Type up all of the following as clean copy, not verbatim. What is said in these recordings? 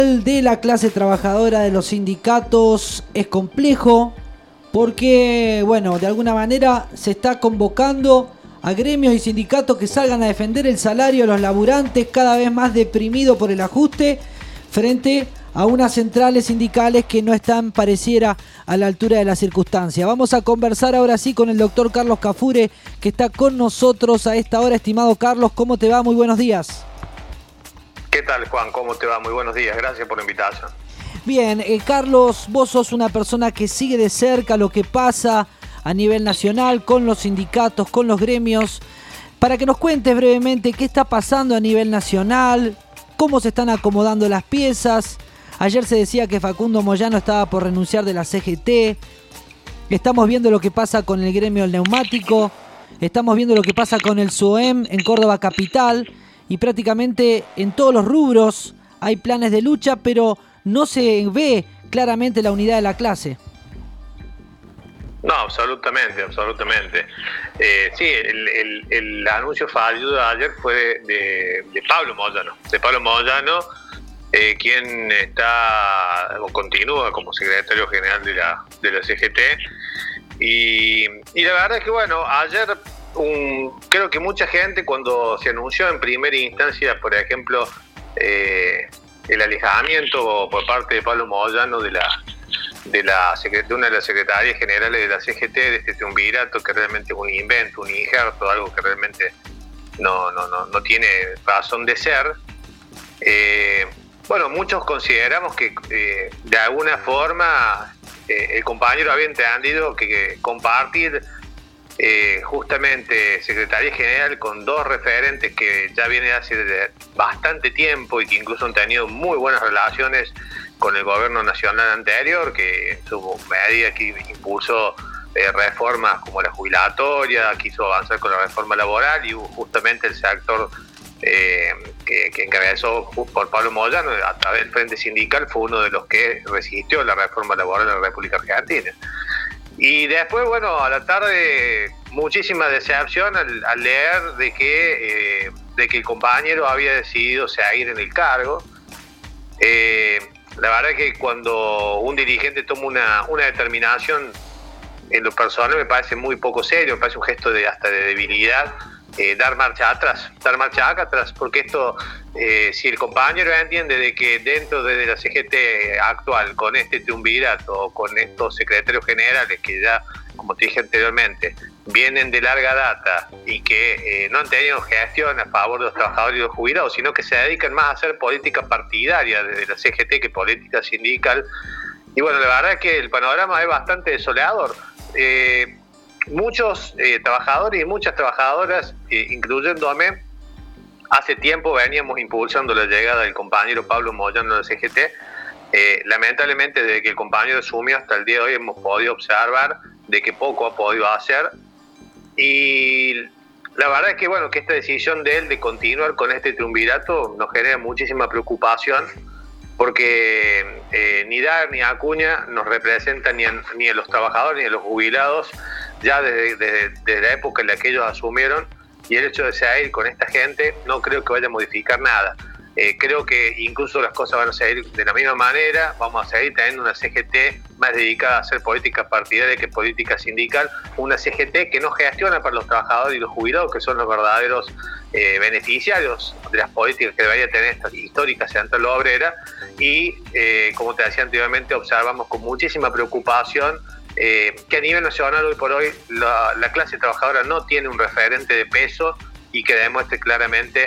De la clase trabajadora de los sindicatos es complejo porque, bueno, de alguna manera se está convocando a gremios y sindicatos que salgan a defender el salario de los laburantes, cada vez más deprimido por el ajuste, frente a unas centrales sindicales que no están, pareciera, a la altura de la circunstancia. Vamos a conversar ahora sí con el doctor Carlos Cafure, que está con nosotros a esta hora. Estimado Carlos, ¿cómo te va? Muy buenos días. ¿Qué tal, Juan? ¿Cómo te va? Muy buenos días. Gracias por la invitación. Bien, Carlos, vos sos una persona que sigue de cerca lo que pasa a nivel nacional con los sindicatos, con los gremios. Para que nos cuentes brevemente qué está pasando a nivel nacional, cómo se están acomodando las piezas. Ayer se decía que Facundo Moyano estaba por renunciar de la CGT. Estamos viendo lo que pasa con el gremio del neumático. Estamos viendo lo que pasa con el SUEM en Córdoba Capital. Y prácticamente en todos los rubros hay planes de lucha, pero no se ve claramente la unidad de la clase. No, absolutamente. Sí, el anuncio fallido de ayer fue de Pablo Moyano, quien está o continúa como secretario general de la CGT. Y la verdad es que, bueno, ayer creo que mucha gente, cuando se anunció en primera instancia, por ejemplo, el alejamiento por parte de Pablo Moyano de una de las secretarías generales de la CGT, de este triunvirato que realmente es un invento, un injerto, algo que realmente no tiene razón de ser. Bueno, muchos consideramos que de alguna forma el compañero había entendido que compartir justamente Secretaría General con dos referentes que ya vienen hace bastante tiempo y que incluso han tenido muy buenas relaciones con el gobierno nacional anterior, que en su medida que impulsó reformas como la jubilatoria, quiso avanzar con la reforma laboral, y justamente el sector que encabezó por Pablo Moyano a través del Frente Sindical fue uno de los que resistió la reforma laboral en la República Argentina. Y después, bueno, a la tarde, muchísima decepción al leer de que el compañero había decidido seguir en el cargo. La verdad es que cuando un dirigente toma una determinación, en lo personal me parece muy poco serio, me parece un gesto hasta de debilidad, dar marcha atrás, porque esto, si el compañero entiende de que dentro de la CGT actual, con este triunvirato, con estos secretarios generales que ya, como te dije anteriormente, vienen de larga data y que no han tenido gestión a favor de los trabajadores y los jubilados, sino que se dedican más a hacer política partidaria desde la CGT que política sindical. Y bueno, la verdad es que el panorama es bastante desolador. Muchos trabajadores y muchas trabajadoras, incluyéndome, hace tiempo veníamos impulsando la llegada del compañero Pablo Moyano a la CGT. Lamentablemente, desde que el compañero asumió hasta el día de hoy, hemos podido observar de que poco ha podido hacer. Y la verdad es que, bueno, que esta decisión de él de continuar con este triunvirato nos genera muchísima preocupación, porque ni Daer ni Acuña nos representan ni a los trabajadores ni a los jubilados ya desde la época en la que ellos asumieron, y el hecho de seguir con esta gente no creo que vaya a modificar nada. Creo que incluso las cosas van a seguir de la misma manera. Vamos a seguir teniendo una CGT más dedicada a hacer política partidaria que política sindical, una CGT que no gestiona para los trabajadores y los jubilados, que son los verdaderos beneficiarios de las políticas que debería tener esta histórica central obrera. Y como te decía anteriormente, observamos con muchísima preocupación que a nivel nacional hoy por hoy la clase trabajadora no tiene un referente de peso y que demuestre claramente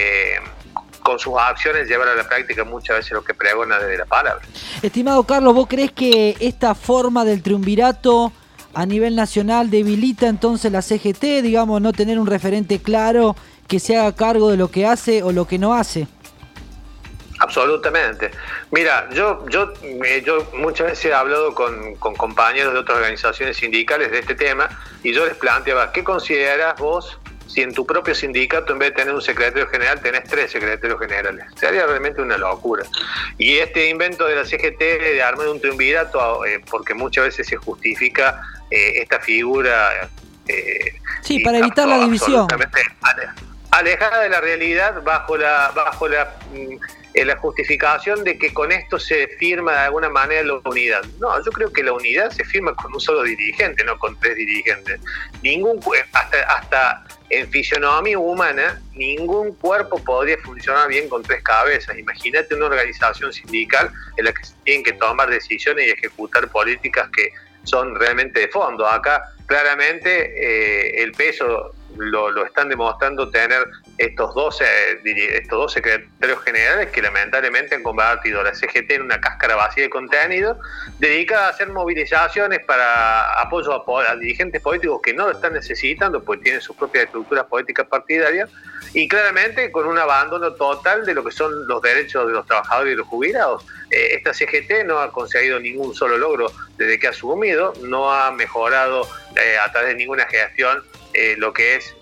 con sus acciones llevar a la práctica muchas veces lo que pregona desde la palabra. Estimado Carlos, ¿vos crees que esta forma del triunvirato a nivel nacional debilita entonces la CGT, digamos, no tener un referente claro que se haga cargo de lo que hace o lo que no hace? Absolutamente. Mira, yo muchas veces he hablado con compañeros de otras organizaciones sindicales de este tema, y yo les planteaba, ¿qué considerás vos si en tu propio sindicato, en vez de tener un secretario general, tenés 3 secretarios generales? Sería realmente una locura. Y este invento de la CGT de armar un triunvirato, porque muchas veces se justifica esta figura... sí, para evitar la división. Alejada de la realidad, bajo la la justificación de que con esto se firma de alguna manera la unidad. No, yo creo que la unidad se firma con un solo dirigente, no con 3 dirigentes. Hasta en fisionomía humana, ningún cuerpo podría funcionar bien con 3 cabezas. Imagínate una organización sindical en la que se tienen que tomar decisiones y ejecutar políticas que son realmente de fondo. Acá claramente el peso lo están demostrando tener estos 12 secretarios generales que lamentablemente han convertido a la CGT en una cáscara vacía de contenido, dedicada a hacer movilizaciones para apoyo a dirigentes políticos que no lo están necesitando, pues tienen sus propias estructuras políticas partidarias, y claramente con un abandono total de lo que son los derechos de los trabajadores y los jubilados. Esta CGT no ha conseguido ningún solo logro desde que ha asumido, no ha mejorado a través de ninguna gestión lo que es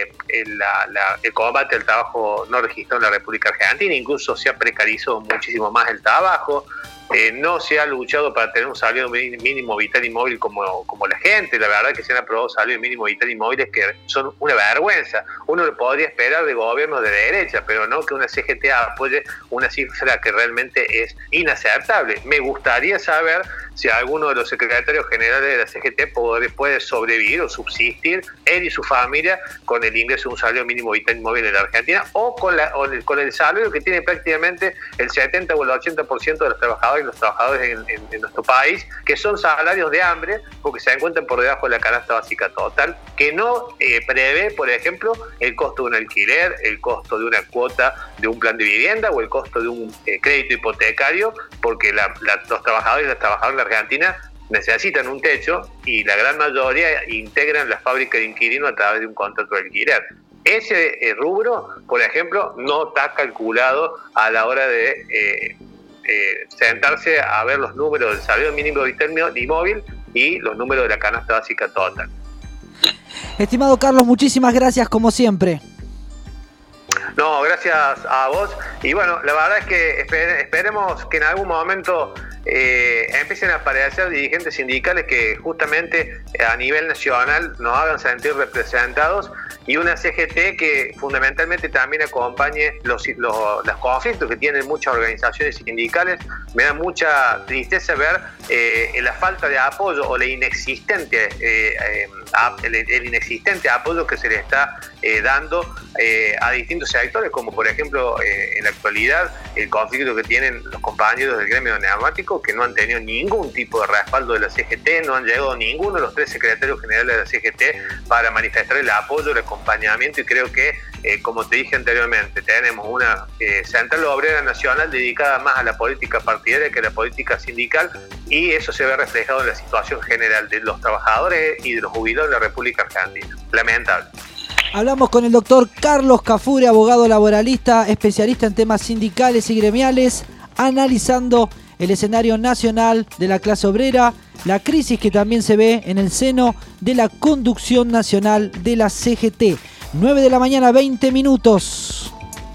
el combate al trabajo no registrado en la República Argentina. Incluso se ha precarizado muchísimo más el trabajo. No se ha luchado para tener un salario mínimo vital y móvil como la gente. La verdad que se han aprobado salarios mínimo vital y móviles que son una vergüenza. Uno lo podría esperar de gobiernos de derecha, pero no que una CGT apoye una cifra que realmente es inaceptable. Me gustaría saber si alguno de los secretarios generales de la CGT puede sobrevivir o subsistir, él y su familia, con el ingreso de un salario mínimo vital y móvil en la Argentina, o con el salario que tiene prácticamente el 70 o el 80% de los trabajadores y los trabajadores en nuestro país, que son salarios de hambre porque se encuentran por debajo de la canasta básica total, que no prevé, por ejemplo, el costo de un alquiler, el costo de una cuota de un plan de vivienda o el costo de un crédito hipotecario, porque los trabajadores y las trabajadoras de la Argentina necesitan un techo y la gran mayoría integran la fábrica de inquilino a través de un contrato de alquiler. Ese rubro, por ejemplo, no está calculado a la hora de sentarse a ver los números del salario mínimo vital y móvil y los números de la canasta básica total. Estimado Carlos, muchísimas gracias como siempre. No, gracias a vos. Y bueno, la verdad es que esperemos que en algún momento empiecen a aparecer dirigentes sindicales que justamente a nivel nacional nos hagan sentir representados, y una CGT que fundamentalmente también acompañe los conflictos que tienen muchas organizaciones sindicales. Me da mucha tristeza ver la falta de apoyo o el inexistente apoyo que se le está dando a distintos sectores, como por ejemplo en la actualidad el conflicto que tienen los compañeros del gremio neumático, que no han tenido ningún tipo de respaldo de la CGT, no han llegado ninguno de los 3 secretarios generales de la CGT para manifestar el apoyo, el acompañamiento, y creo que, como te dije anteriormente, tenemos una central obrera nacional dedicada más a la política partidaria que a la política sindical, y eso se ve reflejado en la situación general de los trabajadores y de los jubilados de la República Argentina. Lamentable. Hablamos con el doctor Carlos Cafuri, abogado laboralista, especialista en temas sindicales y gremiales, analizando el escenario nacional de la clase obrera, la crisis que también se ve en el seno de la conducción nacional de la CGT. 9 de la mañana, 20 minutos.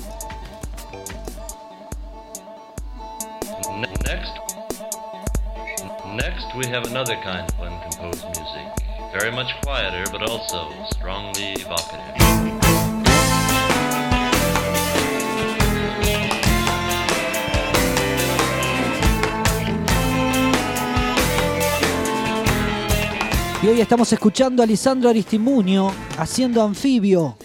Next we have another kind of uncomposed music. Very much quieter, but also strongly evocative. Y hoy estamos escuchando a Lisandro Aristimuño haciendo Anfibio.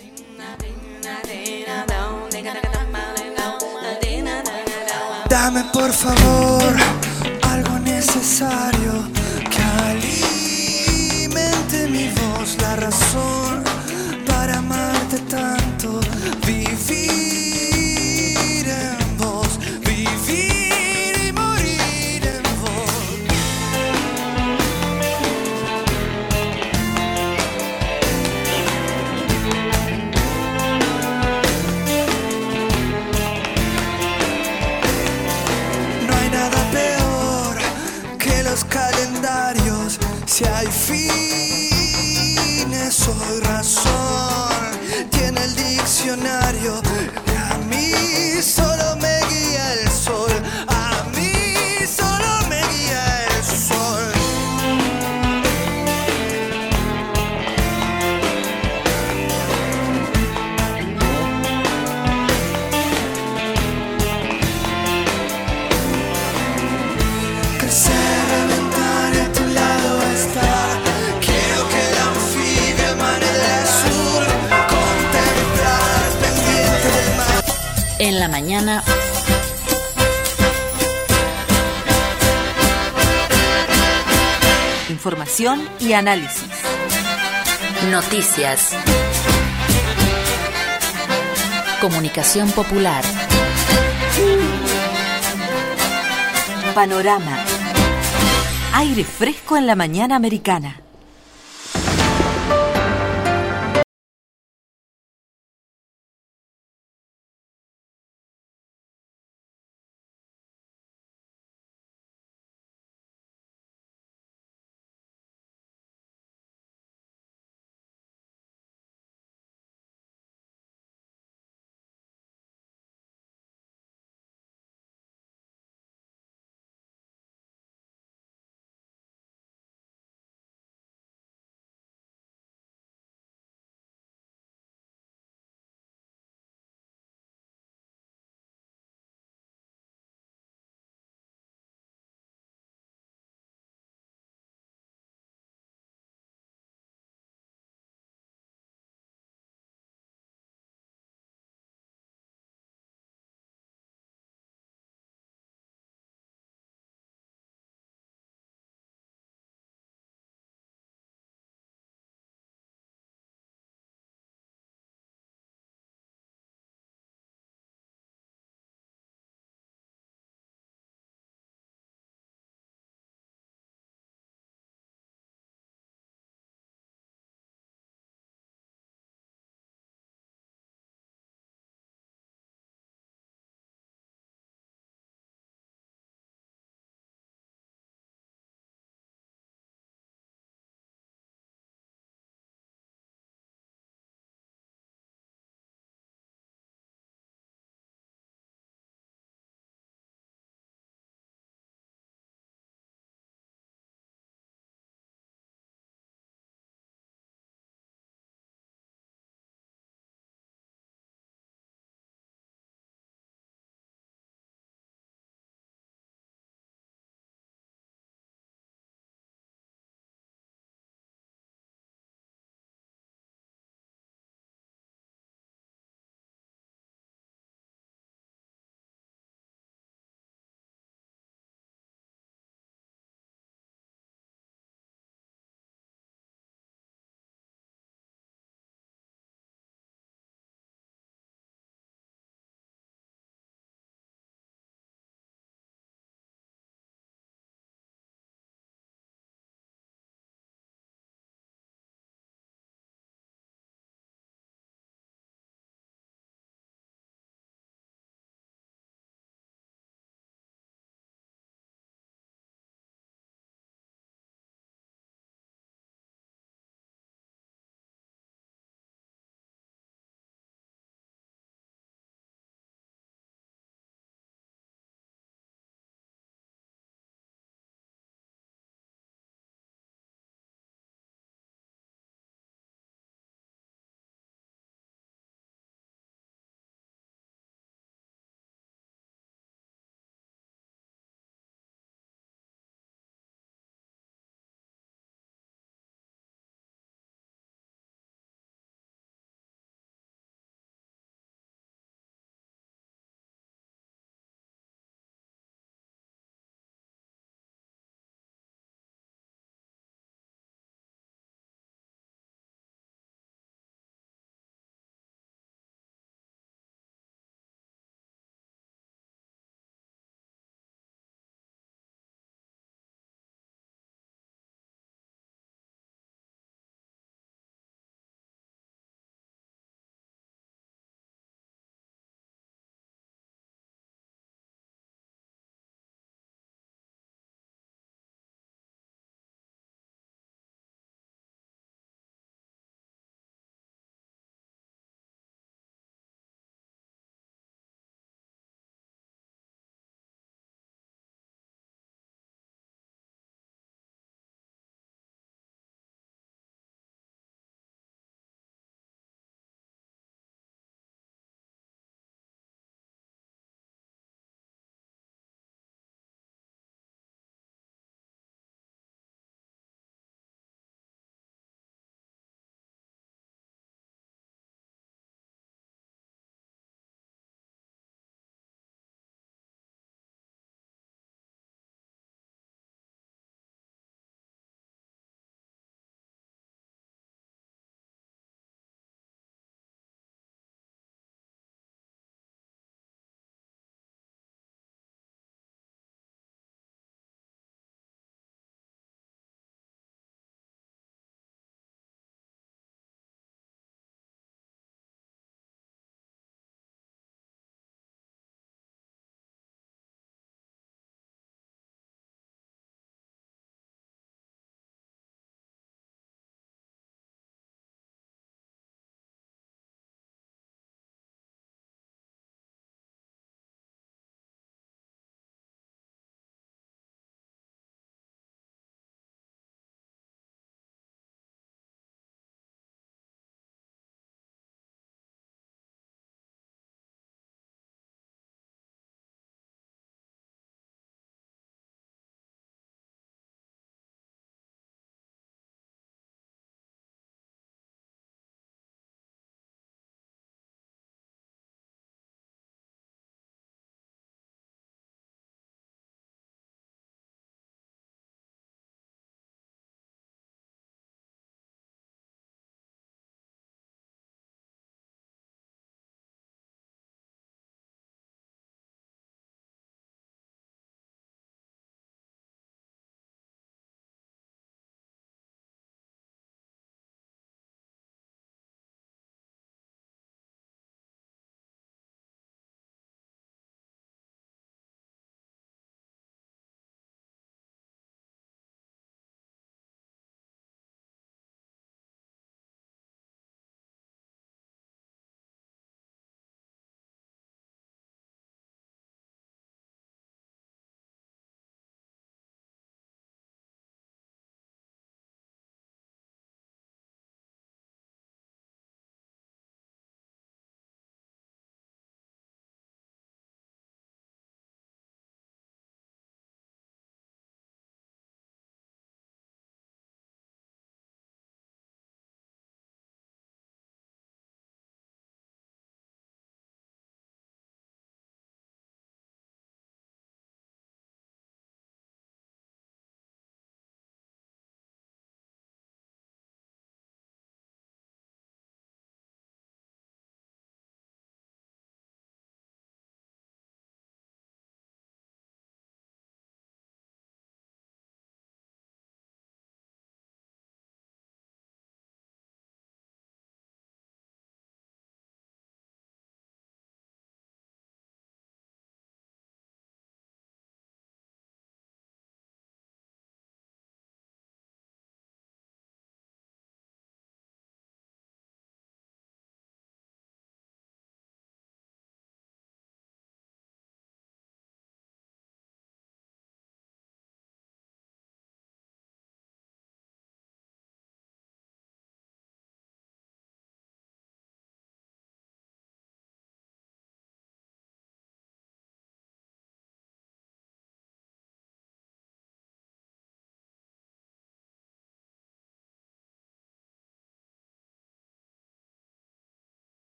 Dame por favor algo necesario que alimente mi voz, la razón para amarte tanto, vivir en vos, vivir y morir en vos. No hay nada peor que los calendarios. Si hay fines, soy razón. Tiene el diccionario. A mí solo me guía el sol. A mí solo me guía el sol. En la mañana. Información y análisis. Noticias. Comunicación popular. Panorama. Aire fresco en la mañana americana.